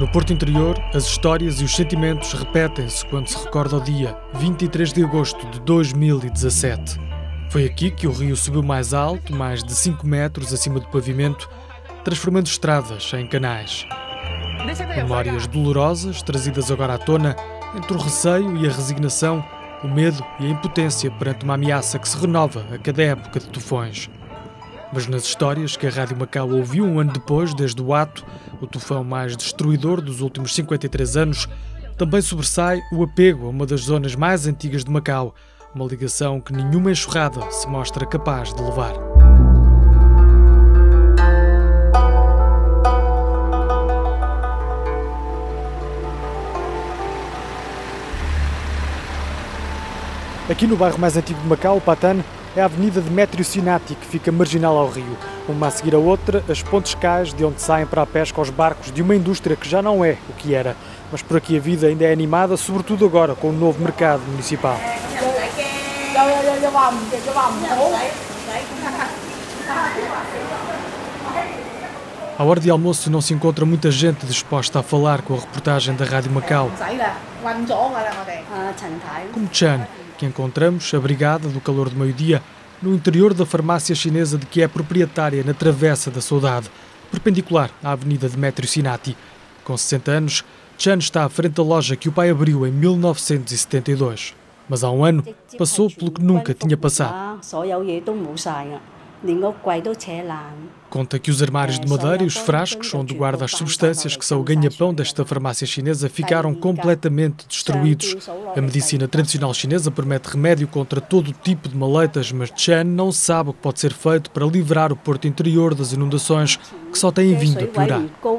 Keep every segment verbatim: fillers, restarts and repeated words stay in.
No Porto Interior, as histórias e os sentimentos repetem-se quando se recorda o dia vinte e três de agosto de dois mil e dezassete. Foi aqui que o rio subiu mais alto, mais de cinco metros acima do pavimento, transformando estradas em canais. Memórias dolorosas, trazidas agora à tona, entre o receio e a resignação, o medo e a impotência perante uma ameaça que se renova a cada época de tufões. Mas nas histórias que a Rádio Macau ouviu um ano depois, desde o ato, o tufão mais destruidor dos últimos cinquenta e três anos, também sobressai o apego a uma das zonas mais antigas de Macau, uma ligação que nenhuma enxurrada se mostra capaz de levar. Aqui no bairro mais antigo de Macau, o Patane, é a avenida Demétrio Sinati, que fica marginal ao rio. Uma a seguir a outra, as pontes cais de onde saem para a pesca os barcos de uma indústria que já não é o que era. Mas por aqui a vida ainda é animada, sobretudo agora com o novo mercado municipal. À hora de almoço não se encontra muita gente disposta a falar com a reportagem da Rádio Macau. Como Chan, que encontramos, abrigada do calor do meio-dia, no interior da farmácia chinesa de que é proprietária na Travessa da Saudade, perpendicular à avenida Demétrio Sinati. Com sessenta anos, Chan está à frente da loja que o pai abriu em mil novecentos e setenta e dois. Mas há um ano, passou pelo que nunca tinha passado. Conta que os armários de madeira e os frascos onde guarda as substâncias que são o ganha-pão desta farmácia chinesa ficaram completamente destruídos. A medicina tradicional chinesa promete remédio contra todo o tipo de maleitas, mas Chan não sabe o que pode ser feito para livrar o Porto Interior das inundações que só têm vindo a piorar.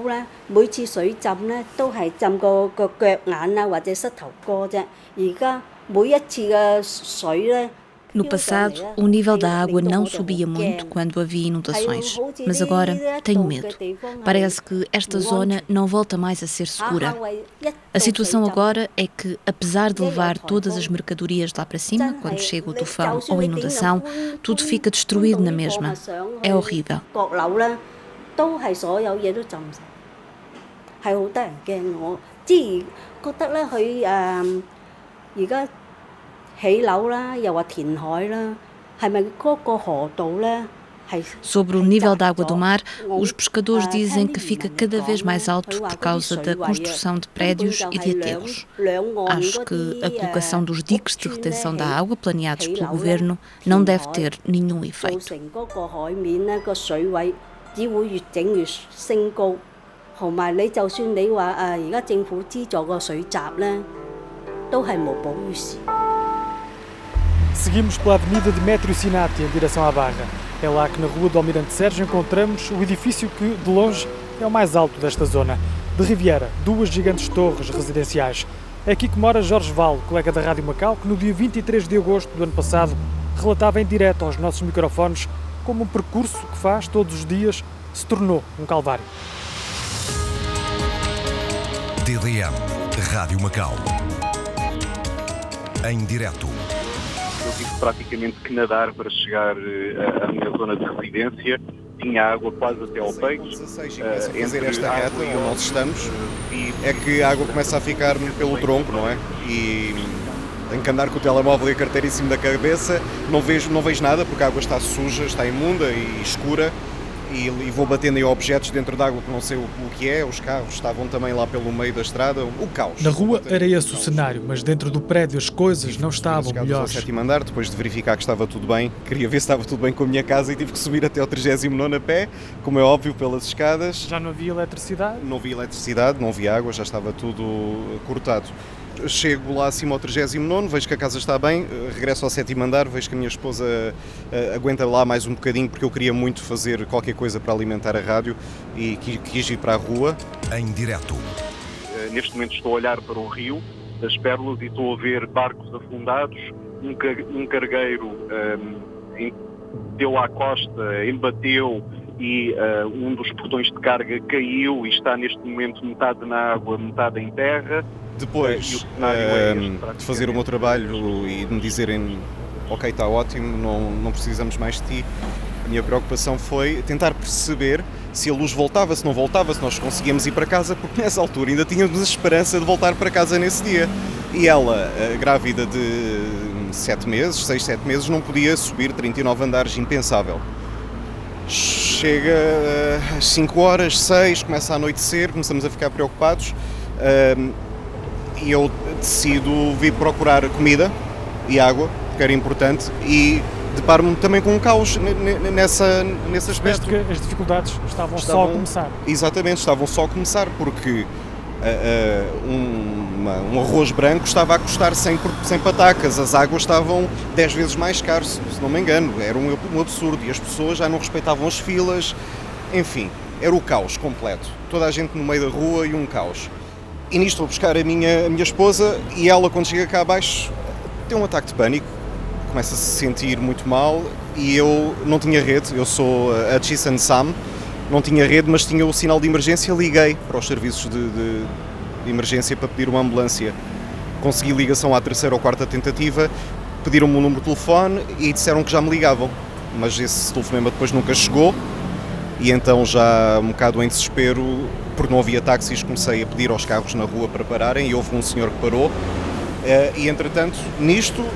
No passado, o nível da água não subia muito quando havia inundações, mas agora tenho medo. Parece que esta zona não volta mais a ser segura. A situação agora é que, apesar de levar todas as mercadorias lá para cima, quando chega o tufão ou a inundação, tudo fica destruído na mesma. É horrível. Sobre o nível da água do mar, os pescadores dizem que fica cada vez mais alto por causa da construção de prédios e de aterros. Acho que a colocação dos diques de retenção da água planeados pelo governo não deve ter nenhum efeito. Seguimos pela avenida Demétrio Sinati em direção à Barra. É lá que na rua do Almirante Sérgio encontramos o edifício que, de longe, é o mais alto desta zona. De Riviera, duas gigantes torres residenciais. É aqui que mora Jorge Val, colega da Rádio Macau, que no dia vinte e três de agosto do ano passado relatava em direto aos nossos microfones como um percurso que faz todos os dias se tornou um calvário. D D M, Rádio Macau. Em direto. Eu tive praticamente que nadar para chegar à minha zona de residência. Tinha água quase até ao peito. dezasseis começa a fazer esta reta onde nós estamos, é que a água começa a ficar pelo tronco, não é? E tenho que andar com o telemóvel e a carteira em cima da cabeça. Não vejo, não vejo nada porque a água está suja, está imunda e escura. E, e vou batendo em objetos dentro da água que não sei o, o que é. Os carros estavam também lá pelo meio da estrada. O caos. Na rua era esse o cenário, mas dentro do prédio as coisas não estavam melhores. Ao sétimo andar, depois de verificar que estava tudo bem, queria ver se estava tudo bem com a minha casa e tive que subir até ao trigésimo nono a pé, como é óbvio, pelas escadas. Já não havia eletricidade? Não havia eletricidade, não havia água, já estava tudo cortado. Chego lá acima ao trigésimo nono, vejo que a casa está bem, regresso ao sétimo andar, vejo que a minha esposa uh, aguenta lá mais um bocadinho porque eu queria muito fazer qualquer coisa para alimentar a rádio e quis, quis ir para a rua. Em direto. Uh, neste momento estou a olhar para o rio das Pérolas e estou a ver barcos afundados, um, car um cargueiro um, deu à costa, embateu e uh, um dos portões de carga caiu e está neste momento metade na água, metade em terra. Depois uh, é este, de fazer o meu trabalho e de me dizerem ok, está ótimo, não, não precisamos mais de ti, A minha preocupação foi tentar perceber se a luz voltava, se não voltava, se nós conseguíamos ir para casa, porque nessa altura ainda tínhamos a esperança de voltar para casa nesse dia. E ela, grávida de sete meses, seis, sete meses, não podia subir trinta e nove andares, impensável. Chega às cinco horas, seis, começa a anoitecer, começamos a ficar preocupados e eu decido vir procurar comida e água, que era importante, e deparo-me também com um caos nessa, nesse aspecto. Porque as dificuldades estavam, estavam só a começar. Exatamente, estavam só a começar, porque uh, uh, um, uma, um arroz branco estava a custar cem, cem patacas, as águas estavam dez vezes mais caras, se não me engano, era um, um absurdo, e as pessoas já não respeitavam as filas, enfim, era o caos completo, toda a gente no meio da rua e um caos. E nisto vou buscar a minha, a minha esposa, e ela, quando chega cá abaixo, tem um ataque de pânico, começa a se sentir muito mal, e eu não tinha rede, eu sou a Chisan Sam, não tinha rede, mas tinha o sinal de emergência, liguei para os serviços de, de, de emergência para pedir uma ambulância. Consegui ligação à terceira ou quarta tentativa, pediram-me um número de telefone e disseram que já me ligavam, mas esse telefonema depois nunca chegou, e então já um bocado em desespero, porque não havia táxis, comecei a pedir aos carros na rua para pararem, e houve um senhor que parou, e entretanto, nisto,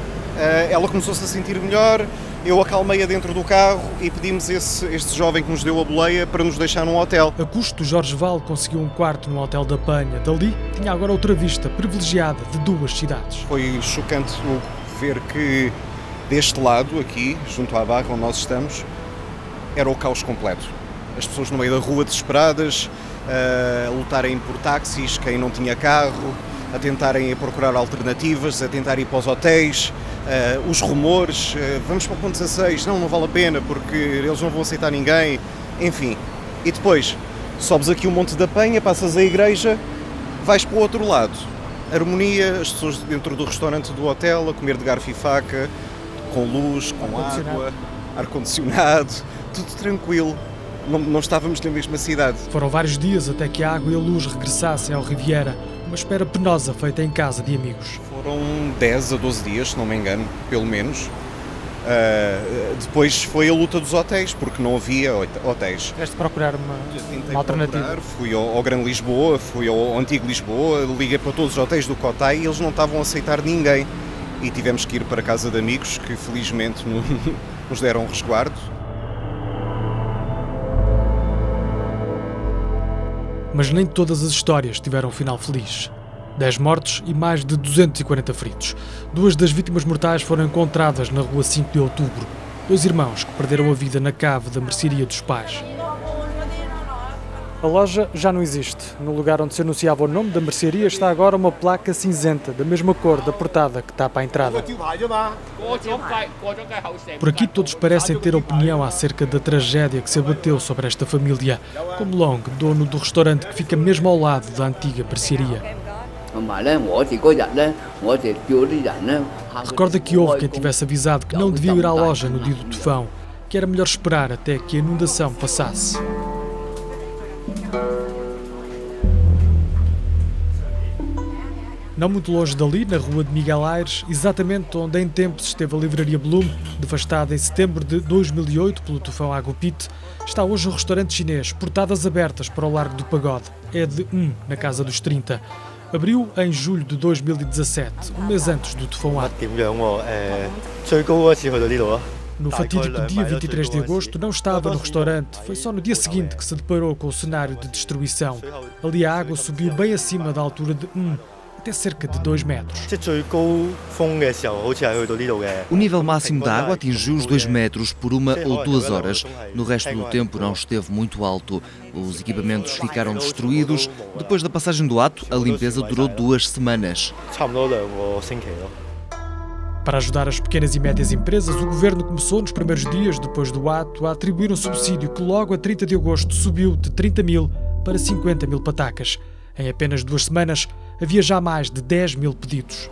ela começou-se a sentir melhor, eu acalmei-a dentro do carro e pedimos esse, este jovem que nos deu a boleia para nos deixar num hotel. A custo, Jorge Val conseguiu um quarto no Hotel da Penha. Dali, tinha agora outra vista privilegiada de duas cidades. Foi chocante ver que deste lado, aqui, junto à barra onde nós estamos, era o caos completo. As pessoas no meio da rua desesperadas, a lutarem por táxis, quem não tinha carro, a tentarem procurar alternativas, a tentar ir para os hotéis, uh, os rumores, uh, vamos para o ponto dezasseis, não, não vale a pena porque eles não vão aceitar ninguém, enfim. E depois, sobes aqui o Monte da Penha, passas a igreja, vais para o outro lado. Harmonia, as pessoas dentro do restaurante do hotel, a comer de garfo e faca, com luz, com água, ar-condicionado, tudo tranquilo. Não, não estávamos na mesma cidade. Foram vários dias até que a água e a luz regressassem ao Riviera. Uma espera penosa feita em casa de amigos. Foram dez a doze dias, se não me engano, pelo menos. Uh, depois foi a luta dos hotéis, porque não havia hotéis. Tiveste procurar uma, uma alternativa? Procurar, fui ao, ao Grande Lisboa, fui ao Antigo Lisboa, liguei para todos os hotéis do Cotai e eles não estavam a aceitar ninguém. E tivemos que ir para a casa de amigos que felizmente nos deram resguardo. Mas nem todas as histórias tiveram um final feliz. dez mortos e mais de duzentos e quarenta feridos. Duas das vítimas mortais foram encontradas na rua cinco de outubro. Dois irmãos que perderam a vida na cave da mercearia dos pais. A loja já não existe. No lugar onde se anunciava o nome da mercearia está agora uma placa cinzenta, da mesma cor da portada que tapa à entrada. Por aqui todos parecem ter opinião acerca da tragédia que se abateu sobre esta família, como Long, dono do restaurante que fica mesmo ao lado da antiga mercearia. Recorda que houve quem tivesse avisado que não devia ir à loja no dia do tufão, que era melhor esperar até que a inundação passasse. Não muito longe dali, na rua de Miguel Aires, exatamente onde em tempos esteve a livraria Bloom, devastada em setembro de dois mil e oito pelo tufão Agupit, está hoje o restaurante chinês, portadas abertas para o Largo do Pagode. É de um, na casa dos trinta. Abriu em julho de dois mil e dezassete, um mês antes do tufão Ado. No fatídico dia vinte e três de agosto não estava no restaurante, foi só no dia seguinte que se deparou com o cenário de destruição. Ali a água subiu bem acima da altura de um, até cerca de dois metros. O nível máximo da água atingiu os dois metros por uma ou duas horas. No resto do tempo não esteve muito alto. Os equipamentos ficaram destruídos. Depois da passagem do ato, a limpeza durou duas semanas. Para ajudar as pequenas e médias empresas, o governo começou nos primeiros dias depois do ato a atribuir um subsídio que logo a trinta de agosto subiu de trinta mil para cinquenta mil patacas. Em apenas duas semanas, havia já mais de dez mil pedidos.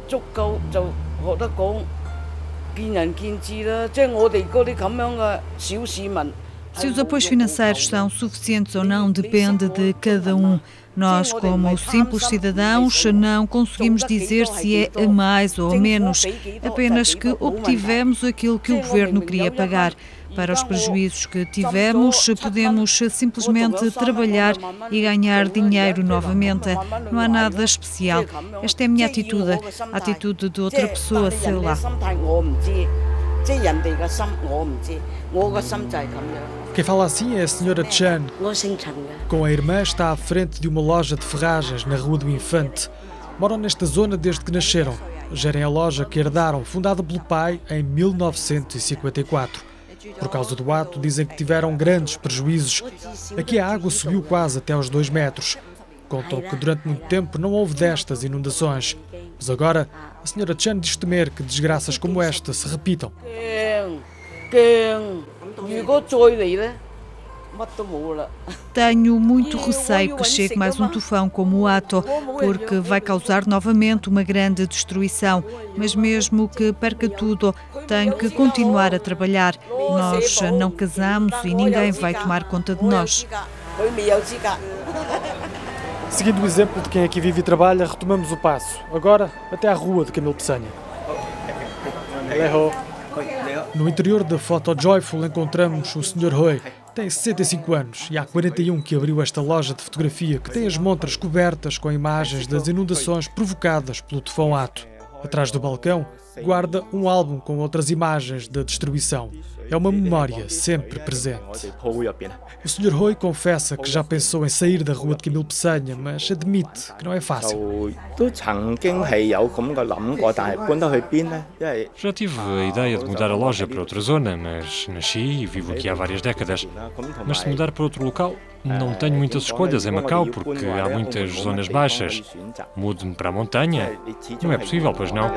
Se os apoios financeiros são suficientes ou não depende de cada um. Nós, como simples cidadãos, não conseguimos dizer se é a mais ou a menos, apenas que obtivemos aquilo que o governo queria pagar. Para os prejuízos que tivemos, podemos simplesmente trabalhar e ganhar dinheiro novamente. Não há nada especial. Esta é a minha atitude, a atitude de outra pessoa, sei lá. Quem fala assim é a senhora Chan. Com a irmã está à frente de uma loja de ferragens na Rua do Infante. Moram nesta zona desde que nasceram. Gerem a loja que herdaram, fundada pelo pai em mil novecentos e cinquenta e quatro. Por causa do ato, dizem que tiveram grandes prejuízos. Aqui a água subiu quase até aos dois metros. Contam que durante muito tempo não houve destas inundações. Mas agora, a senhora Chan diz temer que desgraças como esta se repitam. Tenho muito receio que chegue mais um tufão como o Ato, porque vai causar novamente uma grande destruição. Mas mesmo que perca tudo, tenho que continuar a trabalhar. Nós não casamos e ninguém vai tomar conta de nós. Seguindo o exemplo de quem aqui vive e trabalha, retomamos o passo. Agora, até à Rua de Camilo Peçanha. No interior da Photo Joyful encontramos o senhor Hui. Tem sessenta e cinco anos e há quarenta e um que abriu esta loja de fotografia que tem as montras cobertas com imagens das inundações provocadas pelo tufão Ato. Atrás do balcão, guarda um álbum com outras imagens da destruição. É uma memória sempre presente. O senhor Hui confessa que já pensou em sair da Rua de Camilo Peçanha, mas admite que não é fácil. Já tive a ideia de mudar a loja para outra zona, mas nasci e vivo aqui há várias décadas. Mas se mudar para outro local, não tenho muitas escolhas em Macau, porque há muitas zonas baixas. Mudo-me para a montanha? Não é possível, pois não?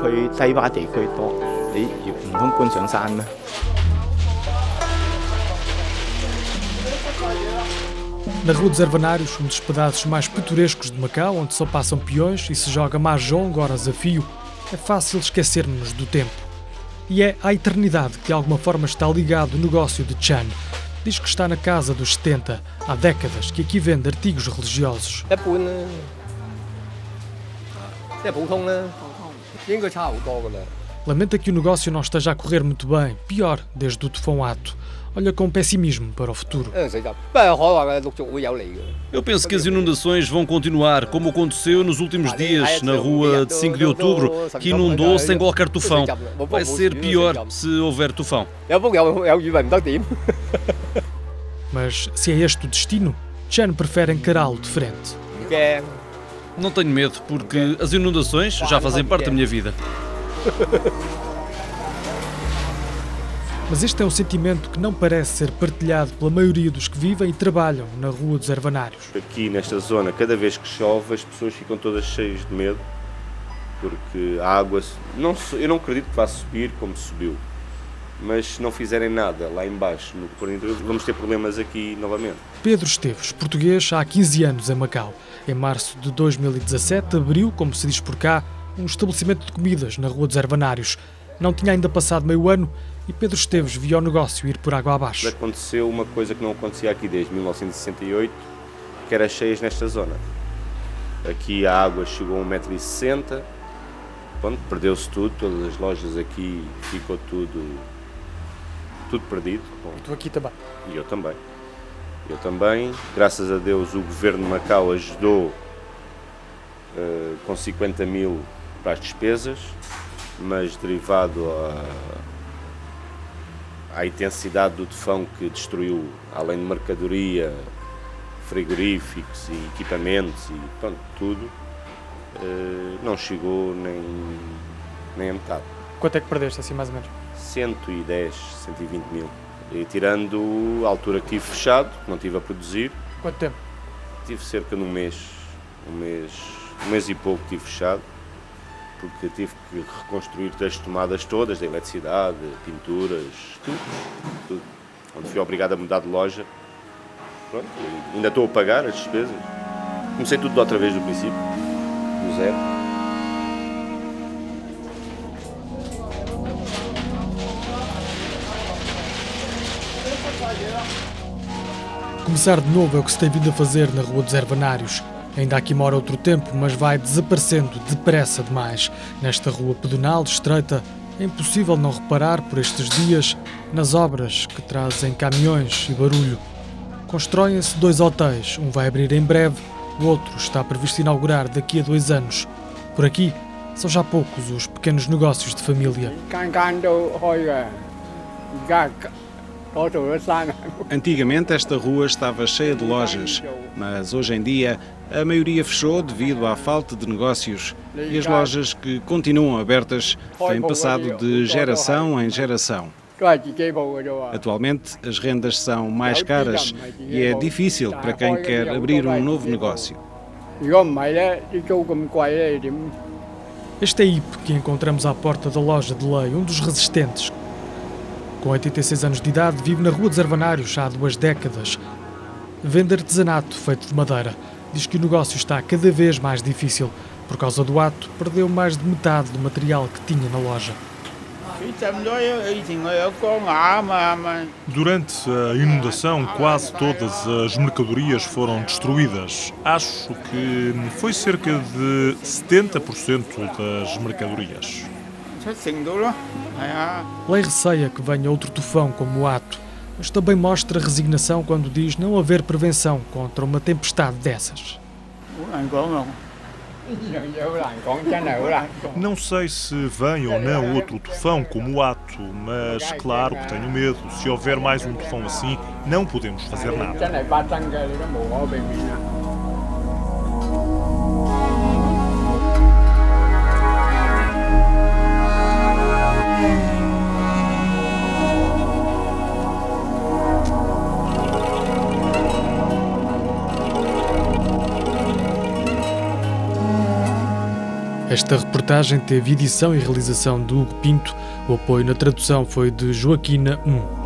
Na Rua dos Ervanários, um dos pedaços mais pitorescos de Macau, onde só passam peões e se joga mahjong horas a fio, é fácil esquecer-nos do tempo. E é à eternidade que de alguma forma está ligado o negócio de Chan. Diz que está na casa dos setenta, há décadas que aqui vende artigos religiosos. Lamenta que o negócio não esteja a correr muito bem, pior desde o tufão Ato. Olha com pessimismo para o futuro. Eu penso que as inundações vão continuar, como aconteceu nos últimos dias na rua de cinco de outubro, que inundou sem qualquer tufão. Vai ser pior se houver tufão. Mas se é este o destino, Chan prefere encará-lo de frente. Não tenho medo, porque as inundações já fazem parte da minha vida. Mas este é um sentimento que não parece ser partilhado pela maioria dos que vivem e trabalham na Rua dos Ervanários. Aqui nesta zona, cada vez que chove, as pessoas ficam todas cheias de medo, porque a água, não, eu não acredito que vá subir como subiu, mas se não fizerem nada lá embaixo, no interior, vamos ter problemas aqui novamente. Pedro Esteves, português há quinze anos em Macau. Em março de dois mil e dezassete, abriu, como se diz por cá, um estabelecimento de comidas na Rua dos Ervanários. Não tinha ainda passado meio ano e Pedro Esteves via o negócio ir por água abaixo. Aconteceu uma coisa que não acontecia aqui desde mil novecentos e sessenta e oito, que era cheias nesta zona. Aqui a água chegou a um metro e sessenta, perdeu-se tudo, todas as lojas aqui, ficou tudo, tudo perdido. Bom, e tu aqui também? E eu também. Eu também. Graças a Deus o governo de Macau ajudou uh, com cinquenta mil para as despesas, mas derivado a, à intensidade do tufão que destruiu, além de mercadoria, frigoríficos e equipamentos e pronto, tudo, não chegou nem, nem a metade. Quanto é que perdeste, assim, mais ou menos? cento e dez, cento e vinte mil. E tirando a altura que tive fechado, que não estive a produzir. Quanto tempo? Tive cerca de um mês, um mês, um mês e pouco tive fechado, porque tive que reconstruir as tomadas todas, da eletricidade, pinturas, tudo, tudo. Onde fui obrigado a mudar de loja. Pronto, ainda estou a pagar as despesas. Comecei tudo de outra vez do princípio, do zero. Começar de novo é o que se tem vindo a fazer na Rua dos Ervanários. Ainda aqui mora outro tempo, mas vai desaparecendo depressa demais. Nesta rua pedonal estreita, É impossível não reparar por estes dias nas obras que trazem caminhões e barulho. Constroem-se dois hotéis, um vai abrir em breve, o outro está previsto inaugurar daqui a dois anos. Por aqui, são já poucos os pequenos negócios de família. Antigamente esta rua estava cheia de lojas, mas hoje em dia a maioria fechou devido à falta de negócios e as lojas que continuam abertas têm passado de geração em geração. Atualmente as rendas são mais caras e é difícil para quem quer abrir um novo negócio. Este é Ipe que encontramos à porta da loja de lei, um dos resistentes. Com oitenta e seis anos de idade, vive na Rua dos Arvanários há duas décadas. Vende artesanato feito de madeira. Diz que o negócio está cada vez mais difícil. Por causa do ato, perdeu mais de metade do material que tinha na loja. Durante a inundação, quase todas as mercadorias foram destruídas. Acho que foi cerca de setenta por cento das mercadorias. Lei receia que venha outro tufão como o Ato, mas também mostra resignação quando diz não haver prevenção contra uma tempestade dessas. Não sei se vem ou não outro tufão como o Ato, mas claro que tenho medo. Se houver mais um tufão assim, não podemos fazer nada. Esta reportagem teve edição e realização de Hugo Pinto. O apoio na tradução foi de Joaquina um.